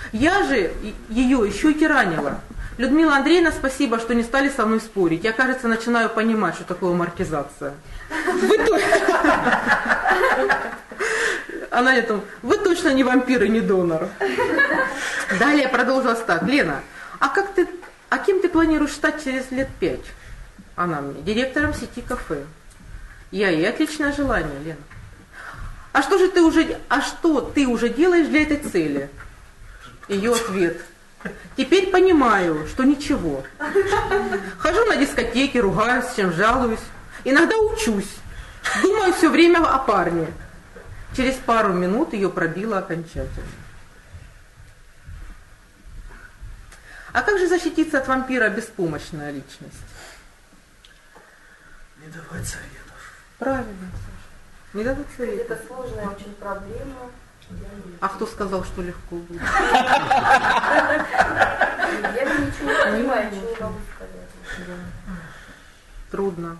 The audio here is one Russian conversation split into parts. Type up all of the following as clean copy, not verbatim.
Я же ее еще и тиранила. Людмила Андреевна, спасибо, что не стали со мной спорить. Я, кажется, начинаю понимать, что такое маркизация. Она это, вы точно не вампир и не донор. Далее продолжилась так. Лена, а кем ты планируешь стать через лет 5? Она мне, директором сети кафе. Я ей, отличное желание, Лена. А что ты уже делаешь для этой цели? Ее ответ. Теперь понимаю, что ничего. Хожу на дискотеки, ругаюсь, чем жалуюсь. Иногда учусь. Думаю все время о парне. Через пару минут ее пробило окончательно. А как же защититься от вампира беспомощная личность? Не давать советов. Правильно, Саша. Не давать советов. Это сложная очень проблема. А кто сказал, что легко будет? Я ничего не понимаю, ничего не могу сказать. Трудно.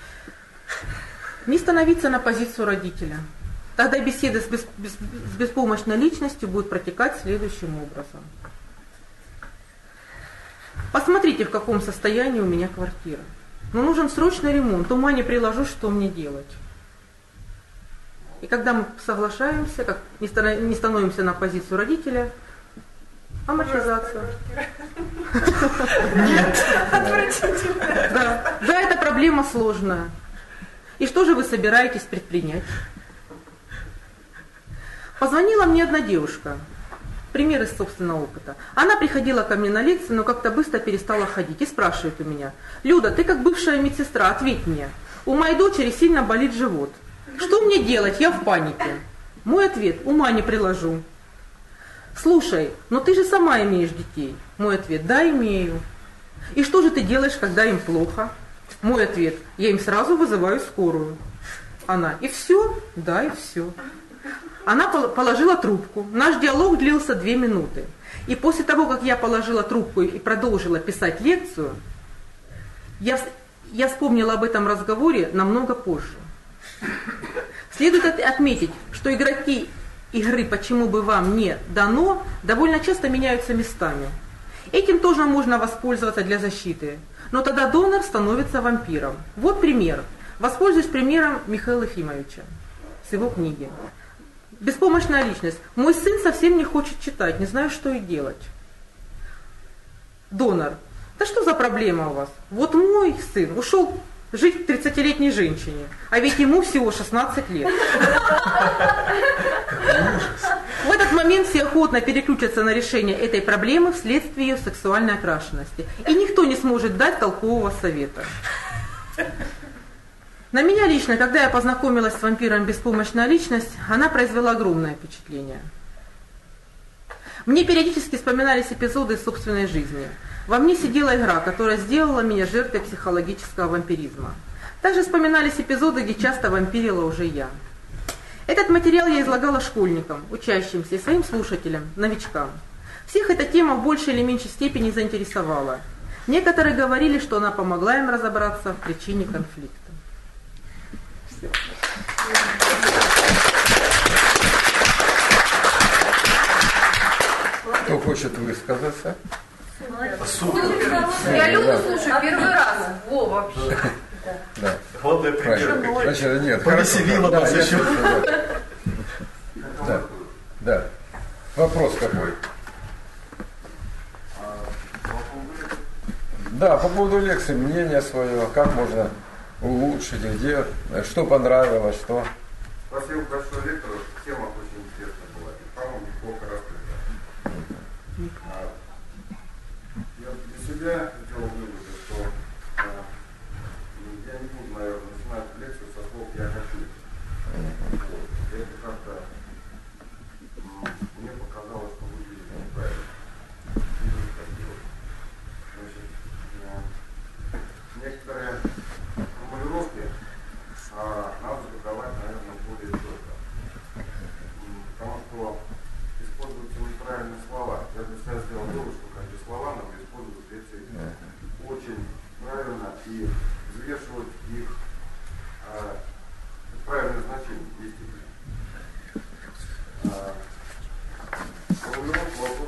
Не становиться на позицию родителя. Тогда беседа с беспомощной личностью будет протекать следующим образом. Посмотрите, в каком состоянии у меня квартира. Но нужен срочный ремонт, ума не приложу, что мне делать. И когда мы соглашаемся, как не становимся на позицию родителя, амортизация. Нет. Да, эта проблема сложная. И что же вы собираетесь предпринять? Позвонила мне одна девушка. Пример из собственного опыта. Она приходила ко мне на лекции, но как-то быстро перестала ходить и спрашивает у меня: Люда, ты как бывшая медсестра, ответь мне. У моей дочери сильно болит живот. Что мне делать? Я в панике. Мой ответ: ума не приложу. Слушай, но ты же сама имеешь детей. Мой ответ: да, имею. И что же ты делаешь, когда им плохо? Мой ответ: я им сразу вызываю скорую. Она: и все? Да, и все. Она положила трубку. Наш диалог длился 2 минуты. И после того, как я положила трубку и продолжила писать лекцию, я вспомнила об этом разговоре намного позже. Следует отметить, что игроки игры «Почему бы вам не дано» довольно часто меняются местами. Этим тоже можно воспользоваться для защиты. Но тогда донор становится вампиром. Вот пример. Воспользуюсь примером Михаила Ефимовича с его книги. Беспомощная личность. Мой сын совсем не хочет читать, не знаю, что и делать. Донор. Да что за проблема у вас? Вот мой сын ушел жить к 30-летней женщине, а ведь ему всего 16 лет. В этот момент все охотно переключатся на решение этой проблемы вследствие ее сексуальной окрашенности. И никто не сможет дать толкового совета. На меня лично, когда я познакомилась с вампиром «Беспомощная личность», она произвела огромное впечатление. Мне периодически вспоминались эпизоды из собственной жизни. Во мне сидела игра, которая сделала меня жертвой психологического вампиризма. Также вспоминались эпизоды, где часто вампирила уже я. Этот материал я излагала школьникам, учащимся и своим слушателям, новичкам. Всех эта тема в большей или меньшей степени заинтересовала. Некоторые говорили, что она помогла им разобраться в причине конфликта. Кто хочет высказаться? Я Люду слушаю первый раз. Во, вообще. Да. Главное, пример. Значит, нет. Повеселило нас еще. Да. Вопрос какой? Да, по поводу лекции, мнение свое, как можно улучшить, где, что понравилось, что. Спасибо большое лектору, тема очень интересная была. И, по-моему, неплохо раскрыта. Я для себя сделал выводы, что я не буду, наверное, начинать лекцию со слов «я хочу». Это как-то мне показалось, что выглядит неправильно. Не буду так делать. Значит, некоторые формулировки надо задавать, наверное, более четко.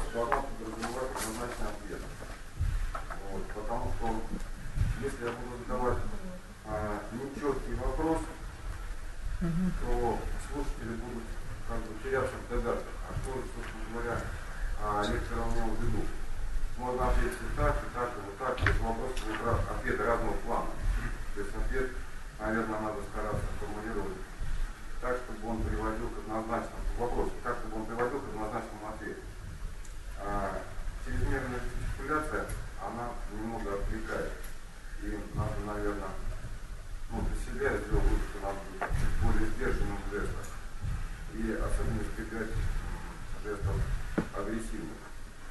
должна подразумевать однозначный ответ. Вот, потому что если я буду задавать нечеткий вопрос, то слушатели будут как бы теряться в догадках. А что, собственно говоря, лектор имел в виду? Можно ответить и так, и так, и вот так. То есть вопрос будет ответы разного плана. То есть ответ, наверное, надо стараться формулировать так, чтобы он приводил к однозначному вопросу, так, чтобы он приводил к однозначному ответу. Чрезмерная жестикуляция, она немного отвлекает. И надо, наверное, для себя я сделал вывод, что надо быть чуть более сдержанным в жестах. И особенно избегать жестов агрессивных.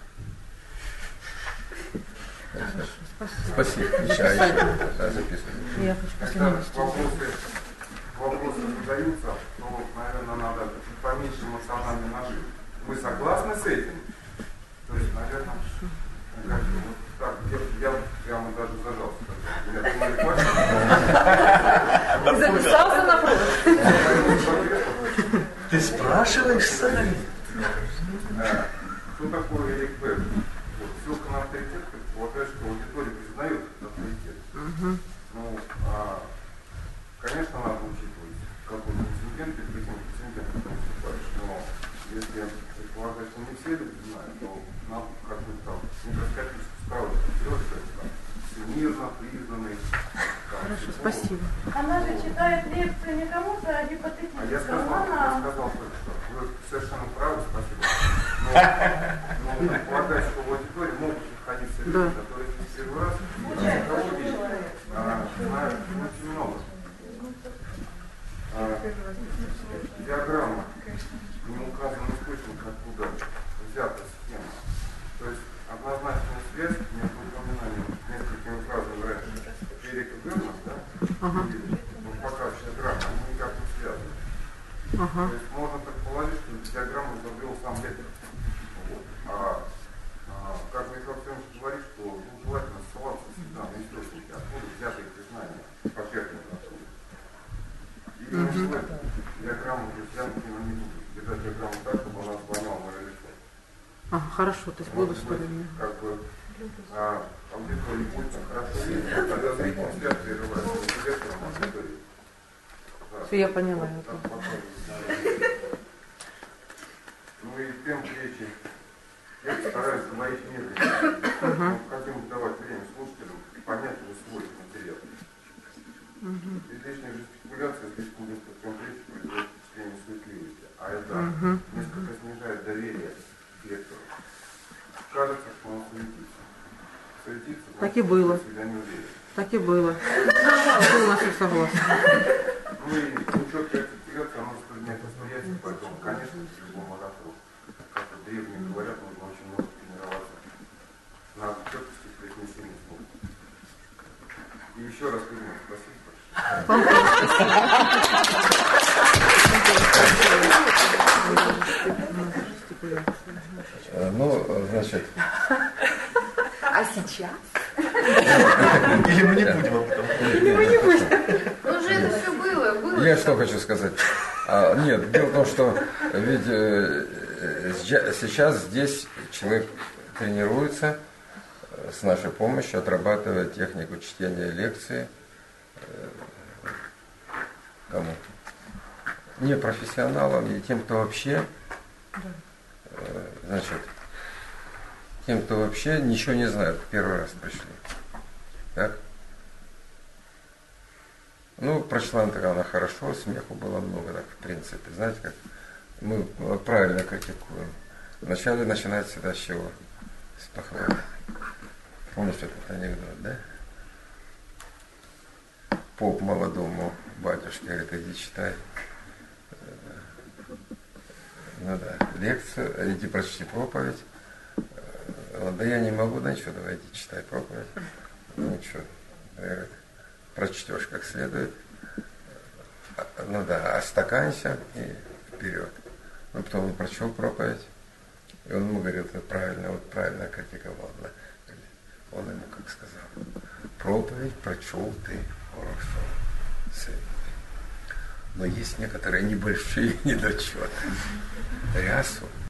Спасибо. Еще. Да, записывай. Когда вопросы задаются, то, наверное, надо чуть поменьше эмоциональный нажим. Вы согласны с этим? То есть, наверное, вот так, я прямо даже зажался. Я думаю, Ты записался на вопрос. Ты спрашиваешь сами? Что такое Эрик Берн? Вот, ссылка на авторитет предполагает, что аудитория признает этот авторитет. Конечно, надо учитывать, какой контингент и каким контингентом ты выступаешь, но если предполагать, что не все люди знают, то надо как-нибудь там микроскопически справить, всемирно признанный. Хорошо, спасибо. Она же читает лекцию не кому-то, а гипотетически. А я сказал только что. Вы совершенно правы, спасибо. Но предполагать, что в аудитории могут находиться люди, которые в первый раз знают очень много. Диаграмма, не указан источник, откуда взята схема. То есть однозначная связь между упоминанием несколькими фразами раньше Эрика Берна, да, и показывающая диаграмма, они никак не связаны. То есть можно предположить, что диаграмму изобрел сам лектор. Вот. Как Михаил Федорович говорит, что желательно ссылаться всегда на источники, откуда взяты эти знания, по-первому откуда. И диаграмму, то есть я, например, не буду держать диаграмму так, чтобы она склоняла мое лицо. Хорошо, то есть буду сказать. Как бы аудитории будет хорошо видно, тогда зрительный взгляд прерывается лектором аудитории. Все, я поняла. Ну и темп речи. Я стараюсь говорить медленно. Хотим давать время слушателям понять и усвоить материал. Излишняя жестикуляция, слишком быстро темп речи производит впечатление суетливости. А это несколько снижает доверие к лектору. Кажется, что он суетится. Так и было. Так и было. Полностью согласна. Ну и нечеткая артикуляция, она затрудняет восприятие, поэтому, конечно, с любым оратором, как древние говорят, нужно очень много тренироваться на четкости произнесения слов. И еще раз вернусь. Спасибо. Ну, значит... А сейчас? Или мы не будем об этом? Не будем. Ну уже это все было. Я что хочу сказать. Нет, дело в том, что ведь сейчас здесь человек тренируется с нашей помощью, отрабатывает технику чтения лекции. Кому? Не профессионалам и тем, кто вообще, значит, тем, кто вообще ничего не знает, первый раз пришли. Так? Ну, прочла она хорошо, смеху было много, так, в принципе. Знаете, как мы правильно критикуем. Вначале начинать всегда с чего? С похвалы. Помнишь этот анекдот, да? Поп молодому батюшке говорит, иди читай. Ну да, лекцию, иди прочти проповедь. Да я не могу, да ничего, давай иди читай проповедь. Ну ничего, говорит, прочтешь как следует. Ну да, остаканься и вперед. Ну потом он прочел проповедь, и он ему говорит, вот правильно критиковал. Он ему как сказал, проповедь прочел ты хорошо, сын. Но есть некоторые небольшие недочеты. Рясу